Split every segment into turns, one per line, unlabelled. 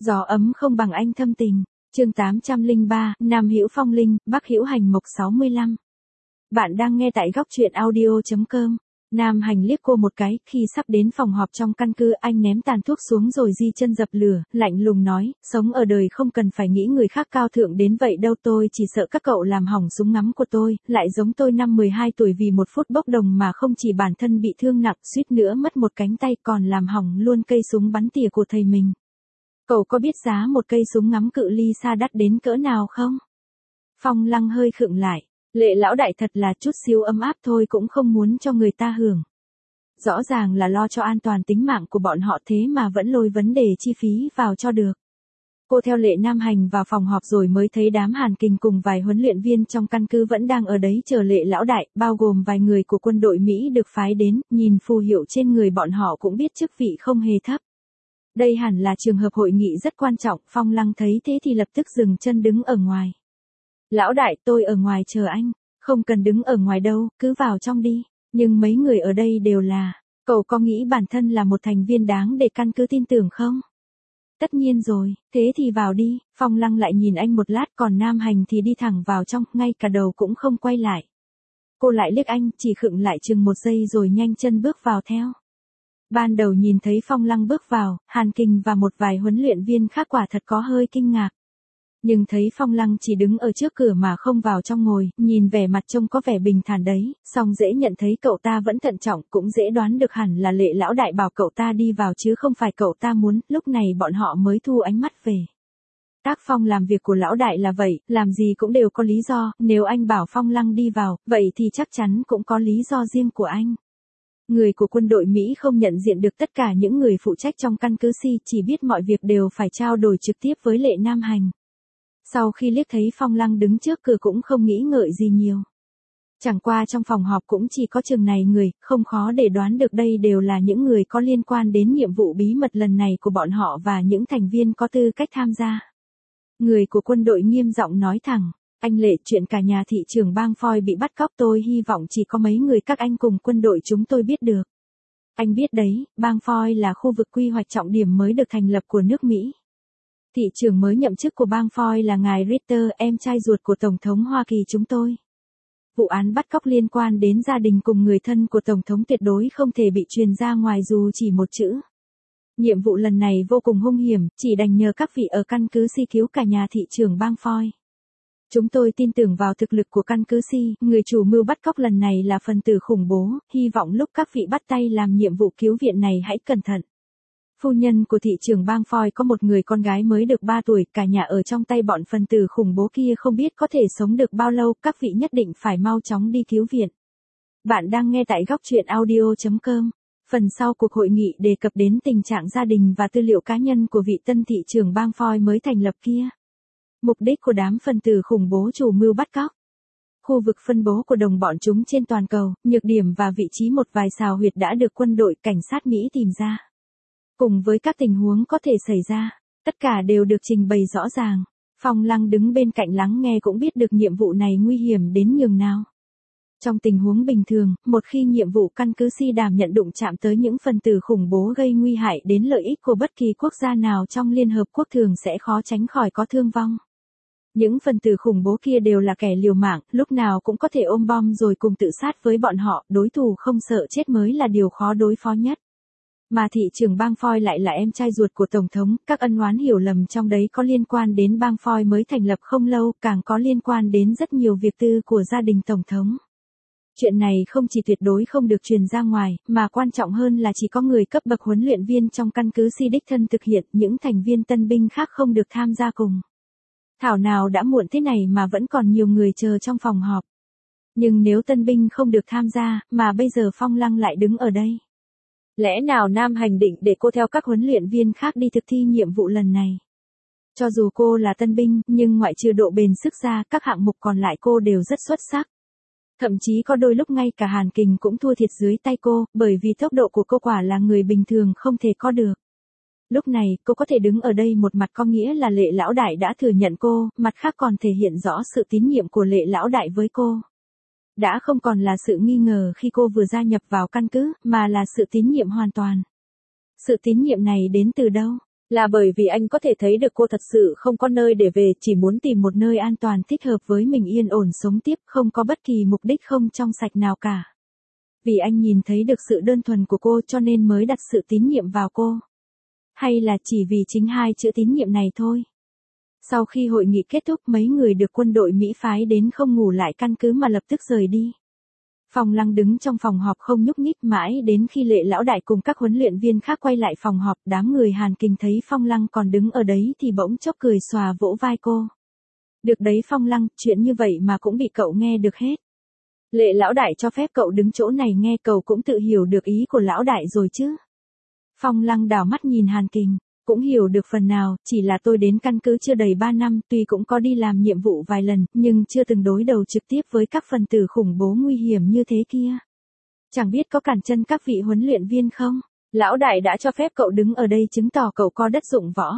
Gió ấm không bằng anh thâm tình. Chương 803, Nam hữu phong linh, Bắc hữu hành mộc 65. Bạn đang nghe tại góc truyện audio.com. Nam Hành liếc cô một cái, khi sắp đến phòng họp trong căn cứ, anh ném tàn thuốc xuống rồi di chân dập lửa, lạnh lùng nói, sống ở đời không cần phải nghĩ người khác cao thượng đến vậy đâu, tôi chỉ sợ các cậu làm hỏng súng ngắm của tôi, lại giống tôi năm 12 tuổi vì một phút bốc đồng mà không chỉ bản thân bị thương nặng, suýt nữa mất một cánh tay, còn làm hỏng luôn cây súng bắn tỉa của thầy mình. Cậu có biết giá một cây súng ngắm cự ly xa đắt đến cỡ nào không? Phong Lăng hơi khựng lại. Lệ lão đại thật là chút xíu ấm áp thôi cũng không muốn cho người ta hưởng. Rõ ràng là lo cho an toàn tính mạng của bọn họ thế mà vẫn lôi vấn đề chi phí vào cho được. Cô theo Lệ Nam Hành vào phòng họp rồi mới thấy đám Hàn Kình cùng vài huấn luyện viên trong căn cứ vẫn đang ở đấy chờ Lệ lão đại, bao gồm vài người của quân đội Mỹ được phái đến, nhìn phù hiệu trên người bọn họ cũng biết chức vị không hề thấp. Đây hẳn là trường hợp hội nghị rất quan trọng, Phong Lăng thấy thế thì lập tức dừng chân đứng ở ngoài. Lão đại, tôi ở ngoài chờ anh, không cần đứng ở ngoài đâu, cứ vào trong đi, nhưng mấy người ở đây đều là, cậu có nghĩ bản thân là một thành viên đáng để căn cứ tin tưởng không? Tất nhiên rồi, thế thì vào đi, Phong Lăng lại nhìn anh một lát còn Nam Hành thì đi thẳng vào trong, ngay cả đầu cũng không quay lại. Cô lại liếc anh, chỉ khựng lại chừng một giây rồi nhanh chân bước vào theo. Ban đầu nhìn thấy Phong Lăng bước vào, Hàn Kình và một vài huấn luyện viên khác quả thật có hơi kinh ngạc. Nhưng thấy Phong Lăng chỉ đứng ở trước cửa mà không vào trong ngồi, nhìn vẻ mặt trông có vẻ bình thản đấy, song dễ nhận thấy cậu ta vẫn thận trọng, cũng dễ đoán được hẳn là Lệ lão đại bảo cậu ta đi vào chứ không phải cậu ta muốn, lúc này bọn họ mới thu ánh mắt về. Tác phong làm việc của lão đại là vậy, làm gì cũng đều có lý do, nếu anh bảo Phong Lăng đi vào, vậy thì chắc chắn cũng có lý do riêng của anh. Người của quân đội Mỹ không nhận diện được tất cả những người phụ trách trong căn cứ Si, chỉ biết mọi việc đều phải trao đổi trực tiếp với Lệ Nam Hành. Sau khi liếc thấy Phong Lăng đứng trước cửa cũng không nghĩ ngợi gì nhiều. Chẳng qua trong phòng họp cũng chỉ có chừng này người, không khó để đoán được đây đều là những người có liên quan đến nhiệm vụ bí mật lần này của bọn họ và những thành viên có tư cách tham gia. Người của quân đội nghiêm giọng nói thẳng, anh Lệ, chuyện cả nhà thị trưởng bang Foy bị bắt cóc tôi hy vọng chỉ có mấy người các anh cùng quân đội chúng tôi biết được. Anh biết đấy, bang Foy là khu vực quy hoạch trọng điểm mới được thành lập của nước Mỹ. Thị trưởng mới nhậm chức của bang Foy là ngài Ritter, em trai ruột của Tổng thống Hoa Kỳ chúng tôi. Vụ án bắt cóc liên quan đến gia đình cùng người thân của Tổng thống tuyệt đối không thể bị truyền ra ngoài dù chỉ một chữ. Nhiệm vụ lần này vô cùng hung hiểm, chỉ đành nhờ các vị ở căn cứ Si cứu cả nhà thị trưởng bang Foy. Chúng tôi tin tưởng vào thực lực của căn cứ Si, người chủ mưu bắt cóc lần này là phần tử khủng bố, hy vọng lúc các vị bắt tay làm nhiệm vụ cứu viện này hãy cẩn thận. Phu nhân của thị trưởng bang Foy có một người con gái mới được 3 tuổi, cả nhà ở trong tay bọn phần tử khủng bố kia không biết có thể sống được bao lâu, các vị nhất định phải mau chóng đi cứu viện. Bạn đang nghe tại góc truyện audio.com. Phần sau cuộc hội nghị đề cập đến tình trạng gia đình và tư liệu cá nhân của vị tân thị trưởng bang Foy mới thành lập kia. Mục đích của đám phần tử khủng bố chủ mưu bắt cóc. Khu vực phân bố của đồng bọn chúng trên toàn cầu, nhược điểm và vị trí một vài xào huyệt đã được quân đội cảnh sát Mỹ tìm ra. Cùng với các tình huống có thể xảy ra, tất cả đều được trình bày rõ ràng. Phong Lăng đứng bên cạnh lắng nghe cũng biết được nhiệm vụ này nguy hiểm đến nhường nào. Trong tình huống bình thường, một khi nhiệm vụ căn cứ Si đảm nhận đụng chạm tới những phần tử khủng bố gây nguy hại đến lợi ích của bất kỳ quốc gia nào trong Liên Hợp Quốc thường sẽ khó tránh khỏi có thương vong. Những phần tử khủng bố kia đều là kẻ liều mạng, lúc nào cũng có thể ôm bom rồi cùng tự sát với bọn họ, đối thủ không sợ chết mới là điều khó đối phó nhất. Mà thị trưởng bang Foy lại là em trai ruột của Tổng thống, các ân oán hiểu lầm trong đấy có liên quan đến bang Foy mới thành lập không lâu, càng có liên quan đến rất nhiều việc tư của gia đình Tổng thống. Chuyện này không chỉ tuyệt đối không được truyền ra ngoài, mà quan trọng hơn là chỉ có người cấp bậc huấn luyện viên trong căn cứ Si đích thân thực hiện, những thành viên tân binh khác không được tham gia cùng. Thảo nào đã muộn thế này mà vẫn còn nhiều người chờ trong phòng họp. Nhưng nếu tân binh không được tham gia, mà bây giờ Phong Lăng lại đứng ở đây. Lẽ nào Nam Hành định để cô theo các huấn luyện viên khác đi thực thi nhiệm vụ lần này? Cho dù cô là tân binh, nhưng ngoại trừ độ bền sức ra, các hạng mục còn lại cô đều rất xuất sắc. Thậm chí có đôi lúc ngay cả Hàn Kình cũng thua thiệt dưới tay cô, bởi vì tốc độ của cô quả là người bình thường không thể có được. Lúc này, cô có thể đứng ở đây một mặt có nghĩa là Lệ lão đại đã thừa nhận cô, mặt khác còn thể hiện rõ sự tín nhiệm của Lệ lão đại với cô. Đã không còn là sự nghi ngờ khi cô vừa gia nhập vào căn cứ, mà là sự tín nhiệm hoàn toàn. Sự tín nhiệm này đến từ đâu? Là bởi vì anh có thể thấy được cô thật sự không có nơi để về, chỉ muốn tìm một nơi an toàn thích hợp với mình yên ổn sống tiếp, không có bất kỳ mục đích không trong sạch nào cả. Vì anh nhìn thấy được sự đơn thuần của cô cho nên mới đặt sự tín nhiệm vào cô. Hay là chỉ vì chính hai chữ tín nhiệm này thôi? Sau khi hội nghị kết thúc, mấy người được quân đội Mỹ phái đến không ngủ lại căn cứ mà lập tức rời đi. Phong Lăng đứng trong phòng họp không nhúc nhích mãi đến khi Lệ lão đại cùng các huấn luyện viên khác quay lại phòng họp, đám người Hàn Kình thấy Phong Lăng còn đứng ở đấy thì bỗng chốc cười xòa vỗ vai cô. Được đấy Phong Lăng, chuyện như vậy mà cũng bị cậu nghe được hết. Lệ lão đại cho phép cậu đứng chỗ này nghe, cậu cũng tự hiểu được ý của lão đại rồi chứ. Phong Lăng đảo mắt nhìn Hàn Kình, cũng hiểu được phần nào, chỉ là tôi đến căn cứ chưa đầy 3 năm, tuy cũng có đi làm nhiệm vụ vài lần, nhưng chưa từng đối đầu trực tiếp với các phần tử khủng bố nguy hiểm như thế kia. Chẳng biết có cản chân các vị huấn luyện viên không? Lão đại đã cho phép cậu đứng ở đây chứng tỏ cậu có đất dụng võ.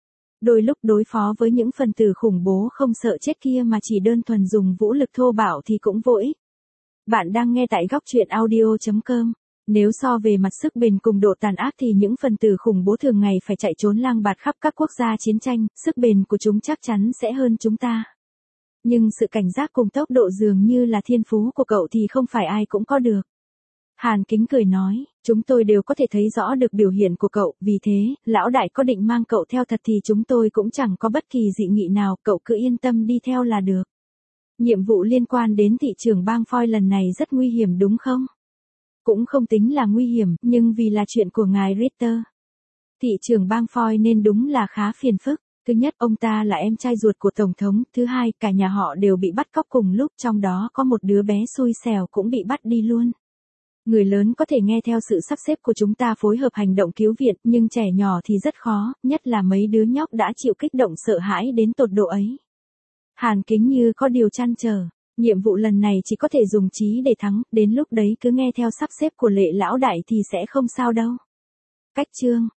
Đôi lúc đối phó với những phần tử khủng bố không sợ chết kia mà chỉ đơn thuần dùng vũ lực thô bạo thì cũng vô ích. Bạn đang nghe tại góc truyện audio.com. Nếu so về mặt sức bền cùng độ tàn ác thì những phần tử khủng bố thường ngày phải chạy trốn lang bạt khắp các quốc gia chiến tranh, sức bền của chúng chắc chắn sẽ hơn chúng ta. Nhưng sự cảnh giác cùng tốc độ dường như là thiên phú của cậu thì không phải ai cũng có được. Hàn Kính cười nói, chúng tôi đều có thể thấy rõ được biểu hiện của cậu, vì thế, lão đại có định mang cậu theo thật thì chúng tôi cũng chẳng có bất kỳ dị nghị nào, cậu cứ yên tâm đi theo là được. Nhiệm vụ liên quan đến thị trường bang phoi lần này rất nguy hiểm đúng không? Cũng không tính là nguy hiểm, nhưng vì là chuyện của ngài Ritter. Thị trường bang phoi nên đúng là khá phiền phức. Thứ nhất, ông ta là em trai ruột của Tổng thống. Thứ hai, cả nhà họ đều bị bắt cóc cùng lúc, trong đó có một đứa bé xui xẻo cũng bị bắt đi luôn. Người lớn có thể nghe theo sự sắp xếp của chúng ta phối hợp hành động cứu viện, nhưng trẻ nhỏ thì rất khó, nhất là mấy đứa nhóc đã chịu kích động sợ hãi đến tột độ ấy. Hàn Kính như có điều trăn trở. Nhiệm vụ lần này chỉ có thể dùng trí để thắng, đến lúc đấy cứ nghe theo sắp xếp của Lệ lão đại thì sẽ không sao đâu. Cách chương